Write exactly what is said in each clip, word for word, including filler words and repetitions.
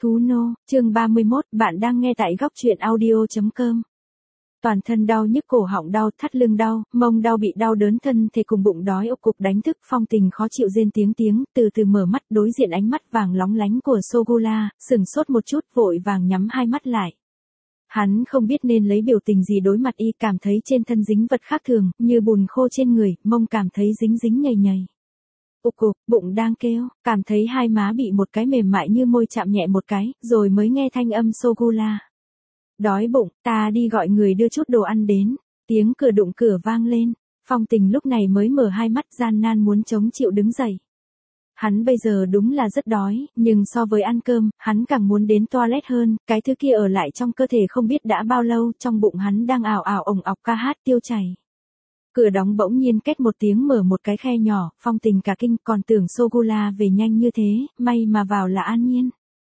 Thú nô, chương ba mươi mốt, bạn đang nghe tại góc truyện audio.com. Toàn thân đau nhức, cổ họng đau, thắt lưng đau, mông đau, bị đau đớn thân thể cùng bụng đói ục cục đánh thức. Phong Tình khó chịu rên tiếng tiếng, từ từ mở mắt, đối diện ánh mắt vàng lóng lánh của Sogula, sừng sốt một chút, vội vàng nhắm hai mắt lại. Hắn không biết nên lấy biểu tình gì đối mặt y, cảm thấy trên thân dính vật khác thường, như bùn khô trên người, mông cảm thấy dính dính nhầy nhầy. Ục cục, bụng đang kêu, cảm thấy hai má bị một cái mềm mại như môi chạm nhẹ một cái, rồi mới nghe thanh âm Sogula. Đói bụng, ta đi gọi người đưa chút đồ ăn đến. Tiếng cửa đụng cửa vang lên, Phong Tình lúc này mới mở hai mắt, gian nan muốn chống chịu đứng dậy. Hắn bây giờ đúng là rất đói, nhưng so với ăn cơm, hắn càng muốn đến toilet hơn, cái thứ kia ở lại trong cơ thể không biết đã bao lâu, trong bụng hắn đang ào ào ồng ọc ca hát tiêu chảy. Cửa đóng bỗng nhiên két một tiếng mở một cái khe nhỏ, Phong Tình cả kinh, còn tưởng Sogula về nhanh như thế, may mà vào là An Nhiên.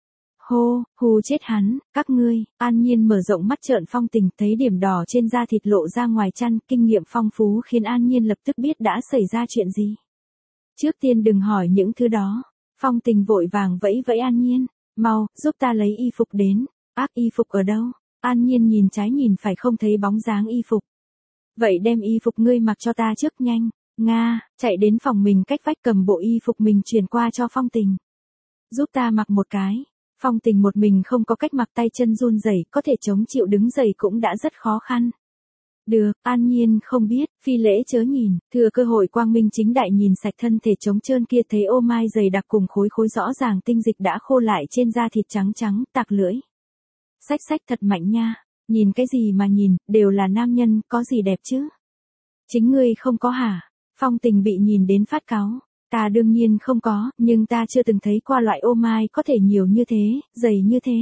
Hô, hù chết hắn, các ngươi. An Nhiên mở rộng mắt trợn Phong Tình, thấy điểm đỏ trên da thịt lộ ra ngoài chăn, kinh nghiệm phong phú khiến An Nhiên lập tức biết đã xảy ra chuyện gì. Trước tiên đừng hỏi những thứ đó. Phong Tình vội vàng vẫy vẫy An Nhiên, mau, giúp ta lấy y phục đến. Ác, y phục ở đâu? An Nhiên nhìn trái nhìn phải không thấy bóng dáng y phục. Vậy đem y phục ngươi mặc cho ta trước, nhanh. Nga, chạy đến phòng mình cách vách cầm bộ y phục mình truyền qua cho Phong Tình. Giúp ta mặc một cái. Phong Tình một mình không có cách mặc, tay chân run rẩy, có thể chống chịu đứng dậy cũng đã rất khó khăn. Được, An Nhiên không biết, phi lễ chớ nhìn, thừa cơ hội quang minh chính đại nhìn sạch thân thể trống trơn kia, thấy ô mai dày đặc cùng khối khối rõ ràng tinh dịch đã khô lại trên da thịt trắng trắng, tạc lưỡi. Xách xách thật mạnh nha, nhìn cái gì mà nhìn, đều là nam nhân, có gì đẹp chứ? Chính ngươi không có hả? Phong Tình bị nhìn đến phát cáu. Ta đương nhiên không có, nhưng ta chưa từng thấy qua loại ô mai có thể nhiều như thế, dày như thế.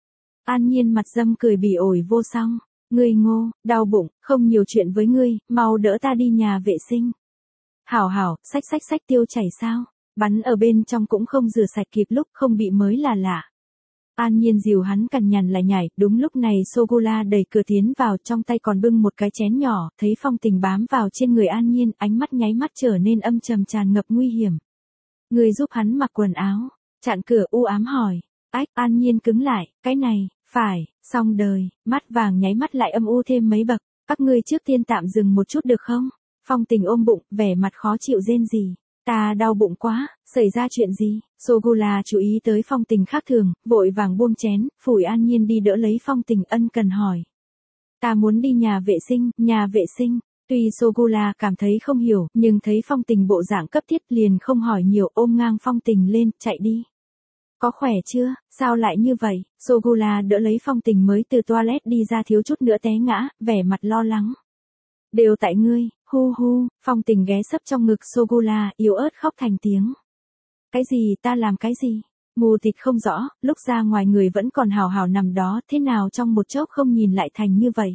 An Nhiên mặt dâm cười bỉ ổi vô song. Ngươi ngô, đau bụng, không nhiều chuyện với ngươi, mau đỡ ta đi nhà vệ sinh. Hảo hảo, xách xách xách tiêu chảy sao? Bắn ở bên trong cũng không rửa sạch kịp lúc, không bị mới là lạ. An Nhiên dìu hắn cằn nhằn lại nhảy, đúng lúc này Sogula đẩy cửa tiến vào, trong tay còn bưng một cái chén nhỏ, thấy Phong Tình bám vào trên người An Nhiên, ánh mắt nháy mắt trở nên âm trầm tràn ngập nguy hiểm. Người giúp hắn mặc quần áo, chặn cửa u ám hỏi. Ách, An Nhiên cứng lại, cái này, phải, xong đời, mắt vàng nháy mắt lại âm u thêm mấy bậc. Các ngươi trước tiên tạm dừng một chút được không? Phong Tình ôm bụng, vẻ mặt khó chịu rên rỉ. Ta đau bụng quá, xảy ra chuyện gì? Sogula chú ý tới Phong Tình khác thường, vội vàng buông chén, phủi An Nhiên đi đỡ lấy Phong Tình, ân cần hỏi. Ta muốn đi nhà vệ sinh, nhà vệ sinh. Tuy Sogula cảm thấy không hiểu, nhưng thấy Phong Tình bộ dạng cấp thiết liền không hỏi nhiều, ôm ngang Phong Tình lên, chạy đi. Có khỏe chưa, sao lại như vậy? Sogula đỡ lấy Phong Tình mới từ toilet đi ra, thiếu chút nữa té ngã, vẻ mặt lo lắng. Đều tại ngươi, hu hu. Phong Tình ghé sấp trong ngực Sogula, yếu ớt khóc thành tiếng. Cái gì, ta làm cái gì? Mù tịt không rõ, lúc ra ngoài người vẫn còn hào hào nằm đó, thế nào trong một chốc không nhìn lại thành như vậy?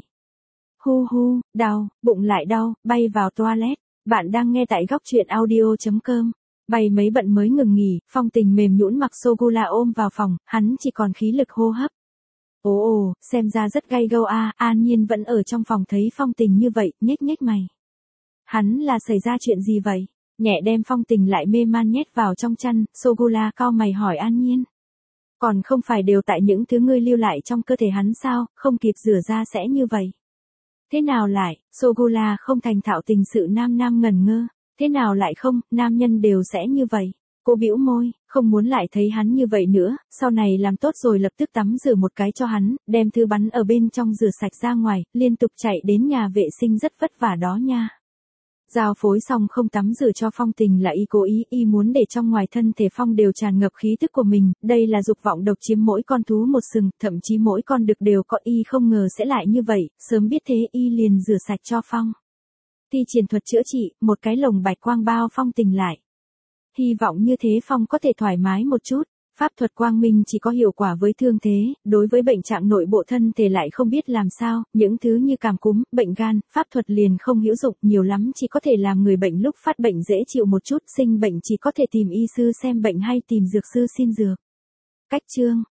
Hu hu, đau, bụng lại đau, bay vào toilet. Bạn đang nghe tại góc truyện audio.com. Bay mấy bận mới ngừng nghỉ, Phong Tình mềm nhũn mặc Sogula ôm vào phòng, hắn chỉ còn khí lực hô hấp. Ồ ồ, xem ra rất gay go a. An Nhiên vẫn ở trong phòng thấy Phong Tình như vậy, nhếch nhếch mày. Hắn là xảy ra chuyện gì vậy? Nhẹ đem Phong Tình lại mê man nhét vào trong chăn, Sogula cau mày hỏi An Nhiên. Còn không phải đều tại những thứ ngươi lưu lại trong cơ thể hắn sao, không kịp rửa ra sẽ như vậy. Thế nào lại? Sogula không thành thạo tình sự nam nam ngần ngơ. Thế nào lại không, nam nhân đều sẽ như vậy. Cô bĩu môi, không muốn lại thấy hắn như vậy nữa, sau này làm tốt rồi lập tức tắm rửa một cái cho hắn, đem thứ bắn ở bên trong rửa sạch ra ngoài, liên tục chạy đến nhà vệ sinh rất vất vả đó nha. Giao phối xong không tắm rửa cho Phong Tình là y cố ý, y muốn để trong ngoài thân thể Phong đều tràn ngập khí tức của mình, đây là dục vọng độc chiếm mỗi con thú một sừng, thậm chí mỗi con đực đều có, y không ngờ sẽ lại như vậy, sớm biết thế y liền rửa sạch cho Phong. Thi triển thuật chữa trị, một cái lồng bạch quang bao Phong Tình lại. Hy vọng như thế Phong có thể thoải mái một chút. Pháp thuật quang minh chỉ có hiệu quả với thương thế, đối với bệnh trạng nội bộ thân thể lại không biết làm sao, những thứ như cảm cúm, bệnh gan, pháp thuật liền không hữu dụng, nhiều lắm chỉ có thể làm người bệnh lúc phát bệnh dễ chịu một chút, sinh bệnh chỉ có thể tìm y sư xem bệnh hay tìm dược sư xin dược. Cách chương